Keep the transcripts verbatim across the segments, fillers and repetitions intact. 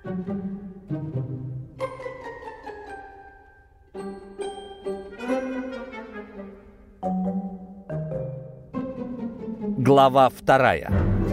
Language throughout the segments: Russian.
Глава вторая.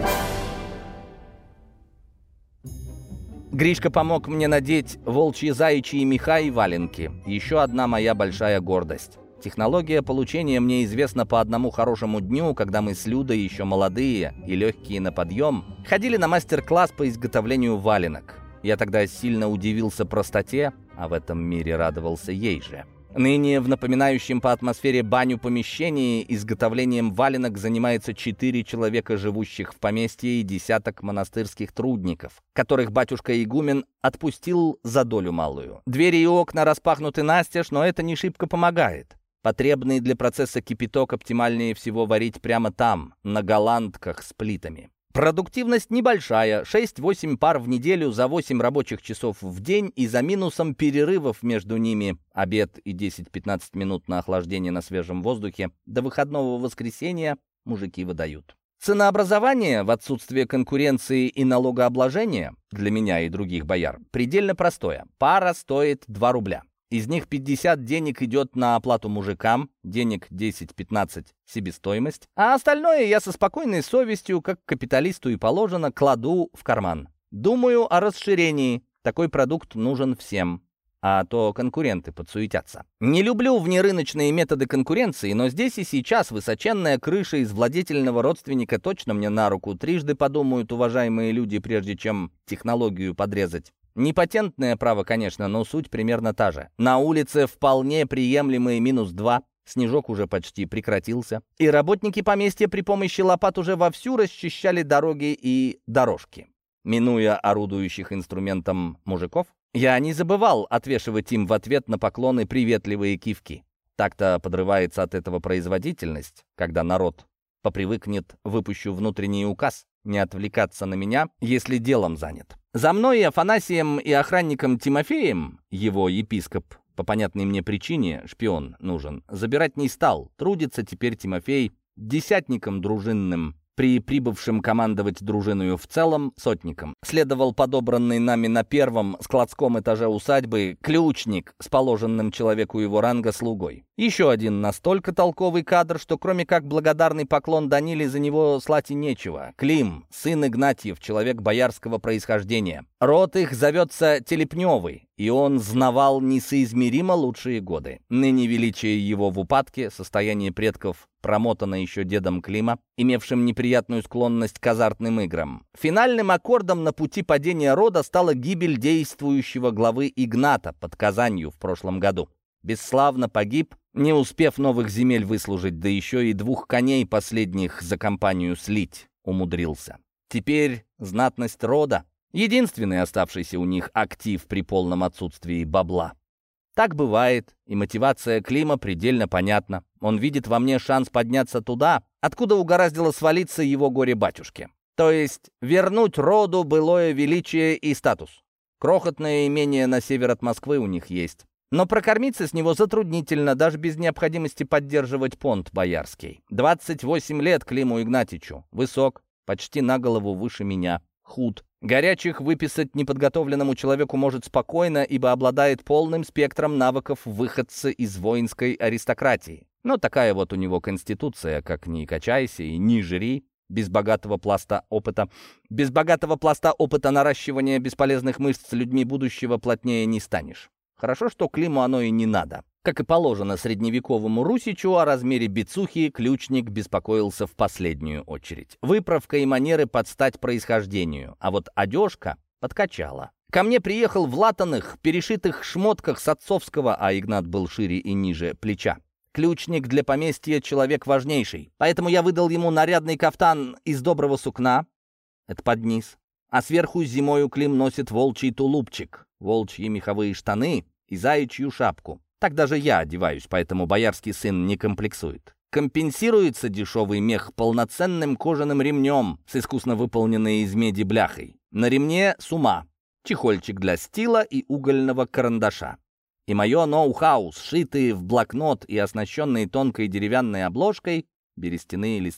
Гришка помог мне надеть волчьи заячьи меха и валенки. Еще одна моя большая гордость. Технология получения мне известна по одному хорошему дню, когда мы с Людой, еще молодые и легкие на подъем, ходили на мастер-класс по изготовлению валенок. Я тогда сильно удивился простоте, а в этом мире радовался ей же. Ныне в напоминающем по атмосфере баню помещении изготовлением валенок занимается четыре человека, живущих в поместье, и десяток монастырских трудников, которых батюшка-игумен отпустил за долю малую. Двери и окна распахнуты настежь, но это не шибко помогает. Потребный для процесса кипяток оптимальнее всего варить прямо там, на голландках с плитами. Продуктивность небольшая, шесть-восемь пар в неделю за восемь рабочих часов в день и за минусом перерывов между ними, обед и десять-пятнадцать минут на охлаждение на свежем воздухе, до выходного воскресенья мужики выдают. Ценообразование в отсутствие конкуренции и налогообложения для меня и других бояр предельно простое. Пара стоит два рубля. Из них пятьдесят денег идет на оплату мужикам, денег десять-пятнадцать себестоимость, а остальное я со спокойной совестью, как капиталисту и положено, кладу в карман. Думаю о расширении. Такой продукт нужен всем, а то конкуренты подсуетятся. Не люблю внерыночные методы конкуренции, но здесь и сейчас высоченная крыша из владетельного родственника точно мне на руку. Трижды подумают уважаемые люди, прежде чем технологию подрезать. Не патентное право, конечно, но суть примерно та же. На улице вполне приемлемые минус два, снежок уже почти прекратился, и работники поместья при помощи лопат уже вовсю расчищали дороги и дорожки. Минуя орудующих инструментом мужиков, я не забывал отвешивать им в ответ на поклоны приветливые кивки. Так-то подрывается от этого производительность, когда народ попривыкнет, выпущу внутренний указ, не отвлекаться на меня, если делом занят. За мной и Афанасием и охранником Тимофеем, его епископ, по понятной мне причине, шпион нужен, забирать не стал. Трудится теперь Тимофей десятником дружинным, при прибывшем командовать дружиною в целом сотником. Следовал подобранный нами на первом складском этаже усадьбы ключник с положенным человеку его ранга слугой. Еще один настолько толковый кадр, что кроме как благодарный поклон Даниле за него слать и нечего. Клим, сын Игнатьев, человек боярского происхождения. Род их зовется Телепневый, и он знавал несоизмеримо лучшие годы. Ныне величие его в упадке, состояние предков промотано еще дедом Клима, имевшим неприятную склонность к азартным играм. Финальным аккордом на пути падения рода стала гибель действующего главы Игната под Казанью в прошлом году. Бесславно погиб, не успев новых земель выслужить, да еще и двух коней последних за компанию слить умудрился. Теперь знатность рода — единственный оставшийся у них актив при полном отсутствии бабла. Так бывает, и мотивация Клима предельно понятна. Он видит во мне шанс подняться туда, откуда угораздило свалиться его горе-батюшке. То есть вернуть роду былое величие и статус. Крохотное имение на север от Москвы у них есть. Но прокормиться с него затруднительно, даже без необходимости поддерживать понт боярский. двадцать восемь лет Климу Игнатьичу. Высок, почти на голову выше меня. Худ. Горячих выписать неподготовленному человеку может спокойно, ибо обладает полным спектром навыков выходца из воинской аристократии. Но такая вот у него конституция, как ни качайся и ни жри, без богатого пласта опыта. Без богатого пласта опыта наращивания бесполезных мышц людьми будущего плотнее не станешь. Хорошо, что Климу оно и не надо. Как и положено средневековому русичу, о размере бицухи ключник беспокоился в последнюю очередь. Выправка и манеры под стать происхождению, а вот одежка подкачала. Ко мне приехал в латаных, перешитых шмотках с отцовского, а Игнат был шире и ниже плеча. Ключник для поместья — человек важнейший, поэтому я выдал ему нарядный кафтан из доброго сукна, это под низ, а сверху зимою Клим носит волчий тулупчик, волчьи меховые штаны и заячью шапку. Так даже я одеваюсь, поэтому боярский сын не комплексует. Компенсируется дешевый мех полноценным кожаным ремнем с искусно выполненной из меди бляхой. На ремне сума, чехольчик для стила и угольного карандаша. И мое ноу-хау, сшитые в блокнот и оснащенные тонкой деревянной обложкой берестяные листы.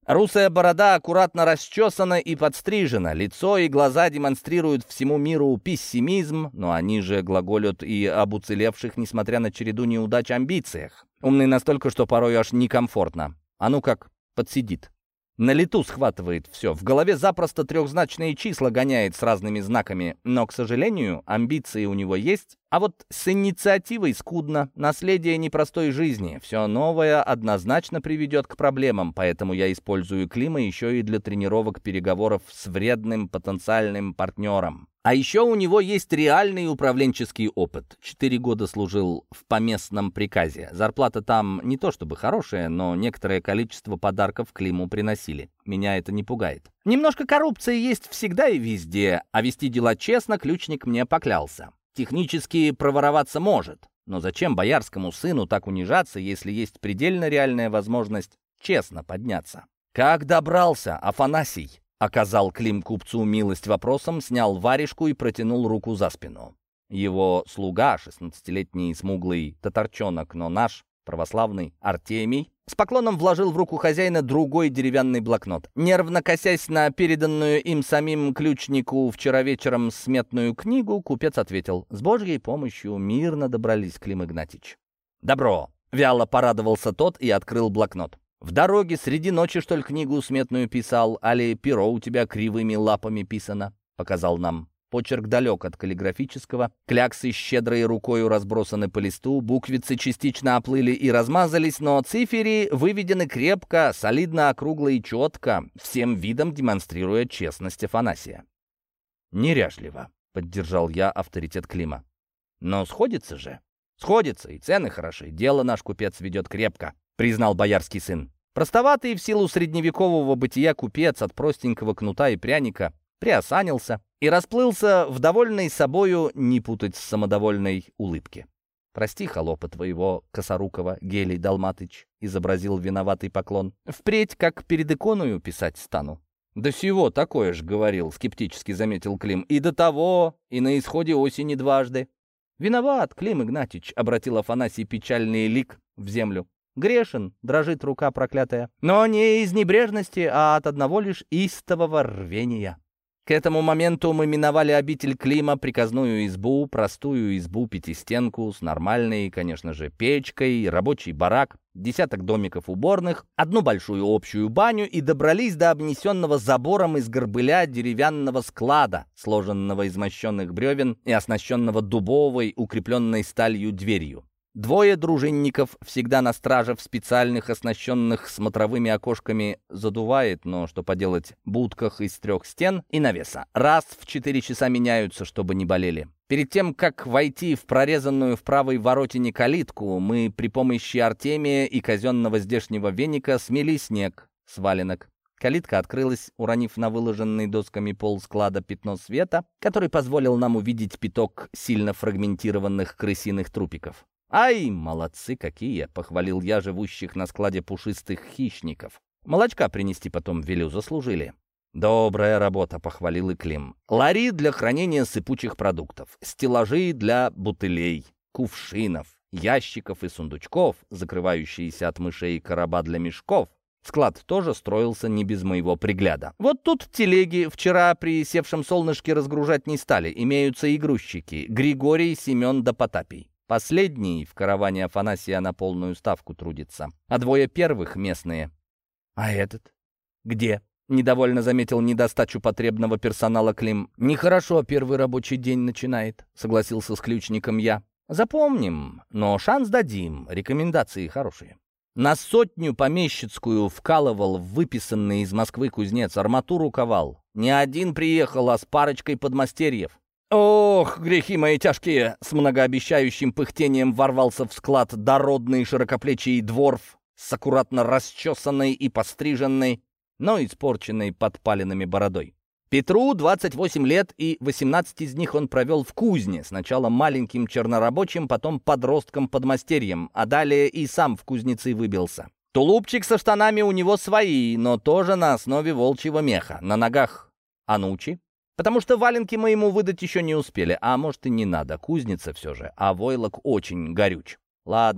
Русая борода аккуратно расчесана и подстрижена, лицо и глаза демонстрируют всему миру пессимизм, но они же глаголют и об уцелевших, несмотря на череду неудач, амбициях. Умный настолько, что порой аж некомфортно. А ну как, подсидит. На лету схватывает все. В голове запросто трехзначные числа гоняет с разными знаками. Но, к сожалению, амбиции у него есть. А вот с инициативой скудно. Наследие непростой жизни. Все новое однозначно приведет к проблемам. Поэтому я использую Клима еще и для тренировок переговоров с вредным потенциальным партнером. А еще у него есть реальный управленческий опыт. Четыре года служил в поместном приказе. Зарплата там не то чтобы хорошая, но некоторое количество подарков Климу приносили. Меня это не пугает. Немножко коррупции есть всегда и везде, а вести дела честно ключник мне поклялся. Технически провороваться может, но зачем боярскому сыну так унижаться, если есть предельно реальная возможность честно подняться? Как добрался, Афанасий? Оказал Клим купцу милость вопросом, снял варежку и протянул руку за спину. Его слуга, шестнадцатилетний смуглый татарчонок, но наш, православный Артемий, с поклоном вложил в руку хозяина другой деревянный блокнот. Нервно косясь на переданную им самим ключнику вчера вечером сметную книгу, купец ответил: «С Божьей помощью мирно добрались, Клим Игнатьич». «Добро!» — вяло порадовался тот и открыл блокнот. «В дороге среди ночи, что ли, книгу сметную писал, али перо у тебя кривыми лапами писано?» — показал нам. Почерк далек от каллиграфического, кляксы щедрой рукою разбросаны по листу, буквицы частично оплыли и размазались, но циферы выведены крепко, солидно, округло и четко, всем видом демонстрируя честность Афанасия. «Неряшливо», — поддержал я авторитет Клима. «Но сходится же». «Сходится, и цены хороши, дело наш купец ведет крепко», — признал боярский сын. Простоватый в силу средневекового бытия купец от простенького кнута и пряника приосанился и расплылся в довольной собою, не путать с самодовольной, улыбке. «Прости, холопа твоего косорукого, Гелий Далматыч», — изобразил виноватый поклон. «Впредь, как перед иконою, писать стану». «Да сего такое ж говорил», — скептически заметил Клим. «И до того, и на исходе осени дважды». «Виноват, Клим Игнатьич», — обратил Афанасий печальный лик в землю. «Грешен, дрожит рука проклятая, но не из небрежности, а от одного лишь истового рвения». К этому моменту мы миновали обитель Клима, приказную избу, простую избу-пятистенку с нормальной, конечно же, печкой, рабочий барак, десяток домиков уборных, одну большую общую баню и добрались до обнесенного забором из горбыля деревянного склада, сложенного из мощенных бревен и оснащенного дубовой, укрепленной сталью дверью. Двое дружинников, всегда на страже в специальных, оснащенных смотровыми окошками, задувает, но что поделать, будках из трех стен и навеса. Раз в четыре часа меняются, чтобы не болели. Перед тем, как войти в прорезанную в правой воротине калитку, мы при помощи Артемия и казенного здешнего веника смели снег с валенок. Калитка открылась, уронив на выложенный досками пол склада пятно света, который позволил нам увидеть пяток сильно фрагментированных крысиных трупиков. «Ай, молодцы какие!» — похвалил я живущих на складе пушистых хищников. «Молочка принести потом велю, заслужили». «Добрая работа», — похвалил и Клим. «Лари для хранения сыпучих продуктов, стеллажи для бутылей, кувшинов, ящиков и сундучков, закрывающиеся от мышей и короба для мешков. Склад тоже строился не без моего пригляда. Вот тут телеги вчера при севшем солнышке разгружать не стали. Имеются и грузчики — Григорий, Семен да Потапий. Последний в караване Афанасия на полную ставку трудится, а двое первых — местные». «А этот? Где?» — недовольно заметил недостачу потребного персонала Клим. «Нехорошо первый рабочий день начинает», — согласился с ключником я. «Запомним, но шанс дадим, рекомендации хорошие». На сотню помещицкую вкалывал в выписанный из Москвы кузнец, арматуру ковал. Не один приехал, а с парочкой подмастерьев. «Ох, грехи мои тяжкие!» — с многообещающим пыхтением ворвался в склад дородный широкоплечий дворф с аккуратно расчесанной и постриженной, но испорченной подпаленными бородой. Петру двадцать восемь лет, и восемнадцать из них он провел в кузне, сначала маленьким чернорабочим, потом подростком-подмастерьем, а далее и сам в кузнецы выбился. Тулупчик со штанами у него свои, но тоже на основе волчьего меха, на ногах анучи. Потому что валенки мы ему выдать еще не успели, а может и не надо, кузница все же, а войлок очень горюч. Ладно,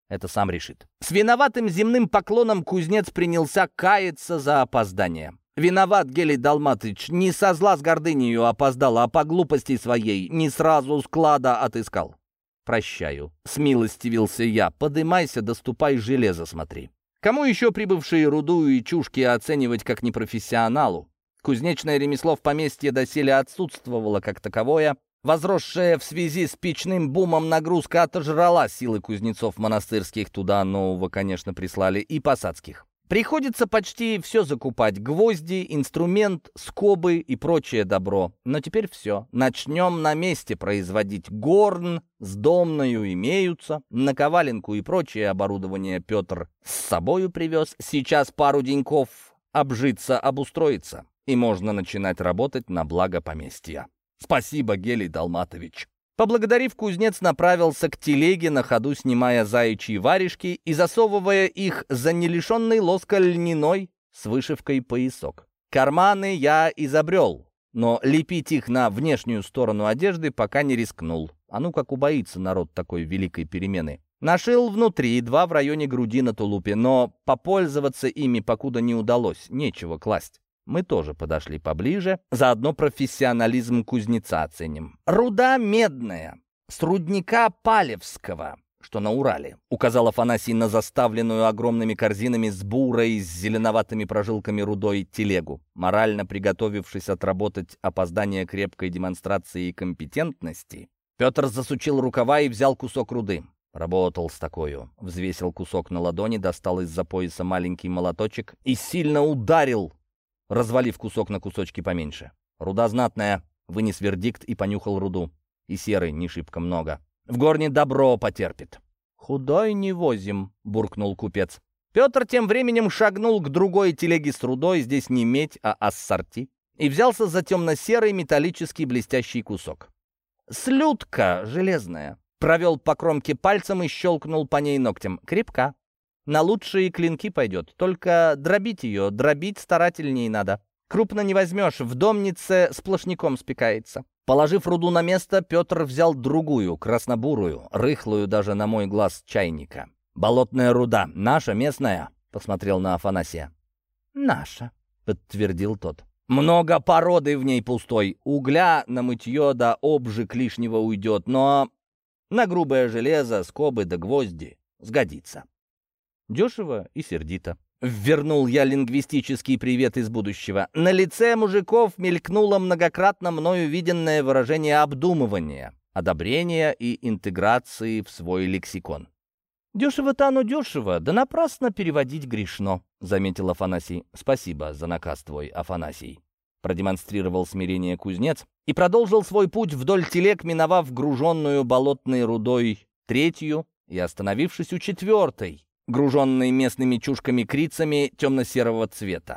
это сам решит. С виноватым земным поклоном кузнец принялся каяться за опоздание. «Виноват, Гелий Далматыч, не со зла с гордынею опоздал, а по глупости своей не сразу склада отыскал». «Прощаю», — смилостивился я, — «подымайся, доступай, железо смотри». Кому еще прибывшие руду и чушки оценивать как непрофессионалу? Кузнечное ремесло в поместье доселе отсутствовало как таковое. Возросшая в связи с печным бумом нагрузка отожрала силы кузнецов монастырских, туда нового, конечно, прислали, и посадских. Приходится почти все закупать: гвозди, инструмент, скобы и прочее добро. Но теперь все. Начнем на месте производить. Горн с домною имеются, наковаленку и прочее оборудование Петр с собою привез. Сейчас пару деньков обжиться, обустроиться, и можно начинать работать на благо поместья. Спасибо, Гелий Далматович. Поблагодарив, кузнец направился к телеге, на ходу снимая заячьи варежки и засовывая их за нелишенный лоска льняной с вышивкой поясок. Карманы я изобрел, но лепить их на внешнюю сторону одежды пока не рискнул. А ну как убоится народ такой великой перемены. Нашил внутри, два в районе груди на тулупе, но попользоваться ими покуда не удалось, нечего класть. Мы тоже подошли поближе, заодно профессионализм кузнеца оценим. «Руда медная, с рудника Палевского, что на Урале», указал Афанасий на заставленную огромными корзинами с бурой, с зеленоватыми прожилками рудой телегу. Морально приготовившись отработать опоздание крепкой демонстрации компетентности, Петр засучил рукава и взял кусок руды. Работал с такою. Взвесил кусок на ладони, достал из-за пояса маленький молоточек и сильно ударил, развалив кусок на кусочки поменьше. «Руда знатная», — вынес вердикт и понюхал руду. «И серы не шибко много. В горне добро потерпит». «Худой не возим», — буркнул купец. Петр тем временем шагнул к другой телеге с рудой, здесь не медь, а ассорти, и взялся за темно-серый металлический блестящий кусок. «Слюдка железная», — провел по кромке пальцем и щелкнул по ней ногтем. «Крепка. На лучшие клинки пойдет, только дробить ее, дробить старательней надо. Крупно не возьмешь, в домнице сплошняком спекается». Положив руду на место, Петр взял другую, краснобурую, рыхлую даже на мой глаз чайника. «Болотная руда, наша, местная?» — посмотрел на Афанасия. «Наша», — подтвердил тот. «Много породы в ней пустой, угля на мытье да обжиг лишнего уйдет, но на грубое железо, скобы да гвозди сгодится». Дешево и сердито. Ввернул я лингвистический привет из будущего. На лице мужиков мелькнуло многократно мною виденное выражение обдумывания, одобрения и интеграции в свой лексикон. «Дешево-то оно дешево, да напрасно переводить грешно», — заметил Афанасий. «Спасибо за наказ твой, Афанасий», — продемонстрировал смирение кузнец и продолжил свой путь вдоль телег, миновав груженную болотной рудой третью и остановившись у четвертой, груженной местными чушками-крицами темно-серого цвета.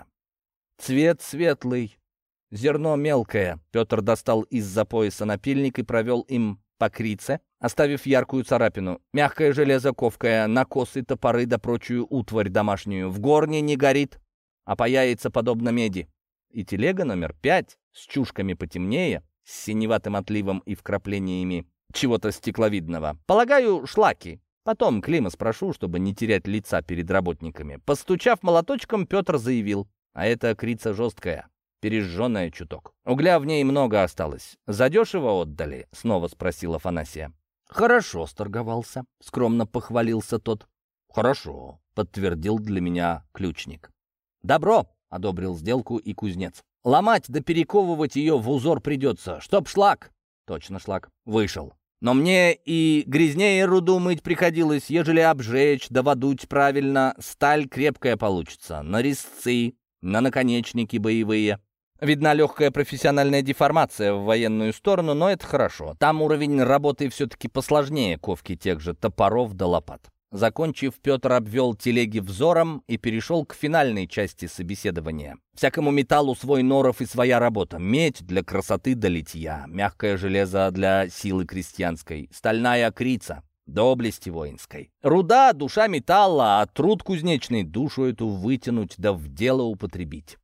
Цвет светлый, зерно мелкое. Петр достал из-за пояса напильник и провел им по крице, оставив яркую царапину. Мягкое железо ковкое, накосы, топоры да прочую утварь домашнюю. В горне не горит, а паяется подобно меди. И телега номер пять, с чушками потемнее, с синеватым отливом и вкраплениями чего-то стекловидного. Полагаю, шлаки. Потом Клима спрошу, чтобы не терять лица перед работниками. Постучав молоточком, Петр заявил: «А эта крица жесткая, пережженная чуток. Угля в ней много осталось. Задешево отдали?» — снова спросил Афанасия. «Хорошо сторговался», — скромно похвалился тот. «Хорошо», — подтвердил для меня ключник. «Добро», — одобрил сделку и кузнец. «Ломать да перековывать ее в узор придется, чтоб шлак». «Точно шлак. Вышел. Но мне и грязнее руду мыть приходилось, ежели обжечь да водуть правильно, сталь крепкая получится, на резцы, на наконечники боевые. Видна легкая профессиональная деформация в военную сторону, но это хорошо. Там уровень работы все-таки посложнее ковки тех же топоров да лопат». Закончив, Петр обвел телеги взором и перешел к финальной части собеседования. Всякому металлу свой норов и своя работа. Медь для красоты до литья, мягкое железо для силы крестьянской, стальная крица доблести воинской. Руда — душа металла, а труд кузнечный — душу эту вытянуть да в дело употребить.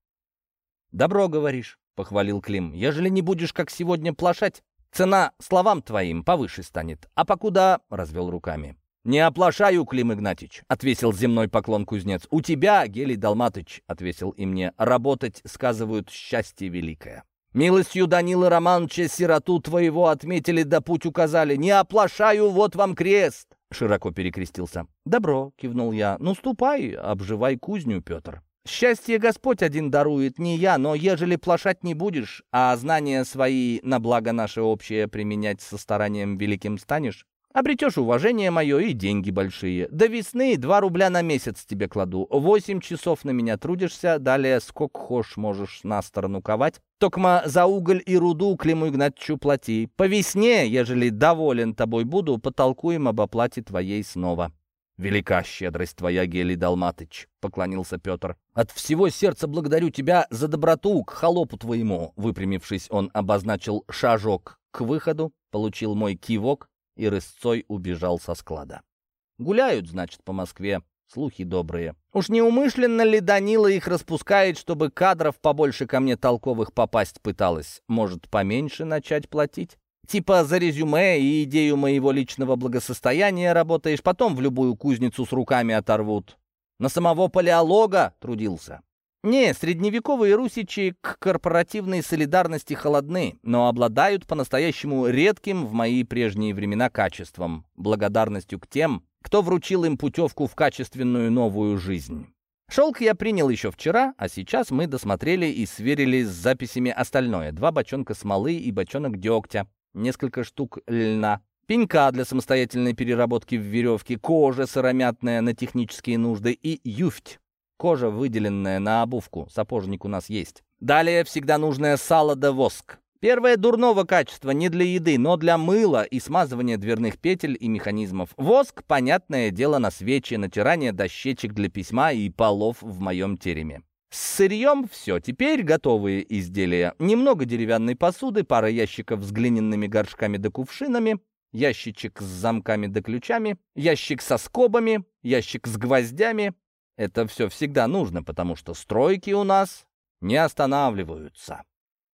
«Добро говоришь», — похвалил Клим. «Ежели не будешь, как сегодня, плашать, цена словам твоим повыше станет. А покуда...» — развел руками. «Не оплошаю, Клим Игнатьич», — отвесил земной поклон кузнец. «У тебя, Гелий Долматыч», — отвесил и мне, — «работать, сказывают, счастье великое. Милостью Данилы Романовича сироту твоего отметили да путь указали. Не оплошаю, вот вам крест!» Широко перекрестился. «Добро», — кивнул я. «Ну, ступай, обживай кузню, Петр. Счастье Господь один дарует, не я, но ежели плашать не будешь, а знания свои на благо наше общее применять со старанием великим станешь, обретешь уважение мое и деньги большие. До весны два рубля на месяц тебе кладу. Восемь часов на меня трудишься, далее сколько хошь можешь на сторону ковать. Токма за уголь и руду Климу Игнатьевичу плати. По весне, ежели доволен тобой буду, потолкуем об оплате твоей снова». «Велика щедрость твоя, Гелий Долматыч», — поклонился Петр. «От всего сердца благодарю тебя за доброту к холопу твоему». Выпрямившись, он обозначил шажок к выходу, получил мой кивок и рысцой убежал со склада. Гуляют, значит, по Москве, слухи добрые. Уж неумышленно ли Данила их распускает, чтобы кадров побольше ко мне толковых попасть пыталась? Может, поменьше начать платить? Типа за резюме и идею моего личного благосостояния работаешь, потом в любую кузницу с руками оторвут. На самого палеолога трудился. Не, средневековые русичи к корпоративной солидарности холодны, но обладают по-настоящему редким в мои прежние времена качеством, благодарностью к тем, кто вручил им путевку в качественную новую жизнь. Шелк я принял еще вчера, а сейчас мы досмотрели и сверили с записями остальное. Два бочонка смолы и бочонок дегтя, несколько штук льна, пенька для самостоятельной переработки в веревке, кожа сыромятная на технические нужды и юфть. Кожа, выделенная на обувку, сапожник у нас есть. Далее всегда нужное сало да воск. Первое дурного качества, не для еды, но для мыла и смазывания дверных петель и механизмов. Воск, понятное дело, на свечи, натирание дощечек для письма и полов в моем тереме. С сырьем все, теперь готовые изделия. Немного деревянной посуды, пара ящиков с глиняными горшками да кувшинами, ящичек с замками да ключами, ящик со скобами, ящик с гвоздями. Это все всегда нужно, потому что стройки у нас не останавливаются.